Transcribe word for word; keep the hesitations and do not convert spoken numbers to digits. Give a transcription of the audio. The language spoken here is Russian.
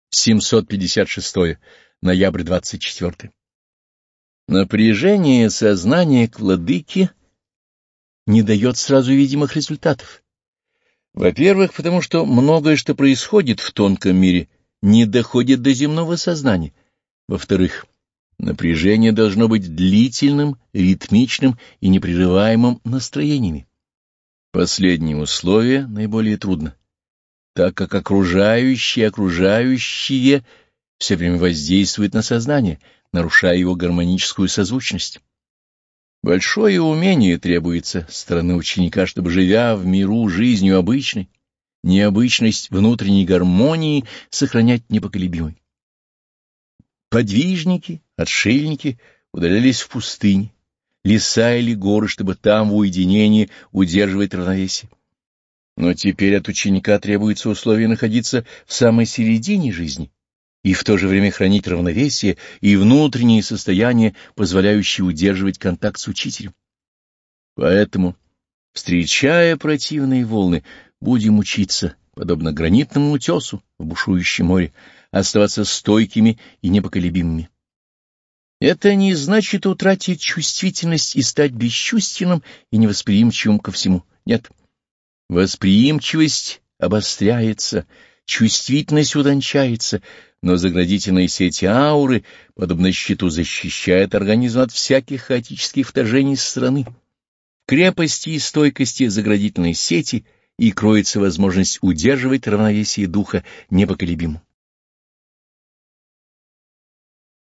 семьсот пятьдесят шестой. Ноябрь двадцать четвёртый. Напряжение сознания к владыке не дает сразу видимых результатов. Во-первых, потому что многое, что происходит в тонком мире, не доходит до земного сознания. Во-вторых, напряжение должно быть длительным, ритмичным и непрерываемым настроениями. Последнее условие наиболее трудно, так как окружающие и окружающие все время воздействуют на сознание, нарушая его гармоническую созвучность. Большое умение требуется со стороны ученика, чтобы, живя в миру жизнью обычной, необычность внутренней гармонии сохранять непоколебимой. Подвижники, отшельники удалялись в пустыни, леса или горы, чтобы там в уединении удерживать равновесие. Но теперь от ученика требуется условие находиться в самой середине жизни и в то же время хранить равновесие и внутреннее состояние, позволяющее удерживать контакт с учителем. Поэтому, встречая противные волны, будем учиться, подобно гранитному утесу в бушующем море, оставаться стойкими и непоколебимыми. Это не значит утратить чувствительность и стать бесчувственным и невосприимчивым ко всему. Нет. Восприимчивость обостряется, чувствительность утончается, но заградительная сеть ауры, подобно щиту, защищает организм от всяких хаотических вторжений со стороны. В крепости и стойкости заградительной сети и кроется возможность удерживать равновесие духа непоколебимо.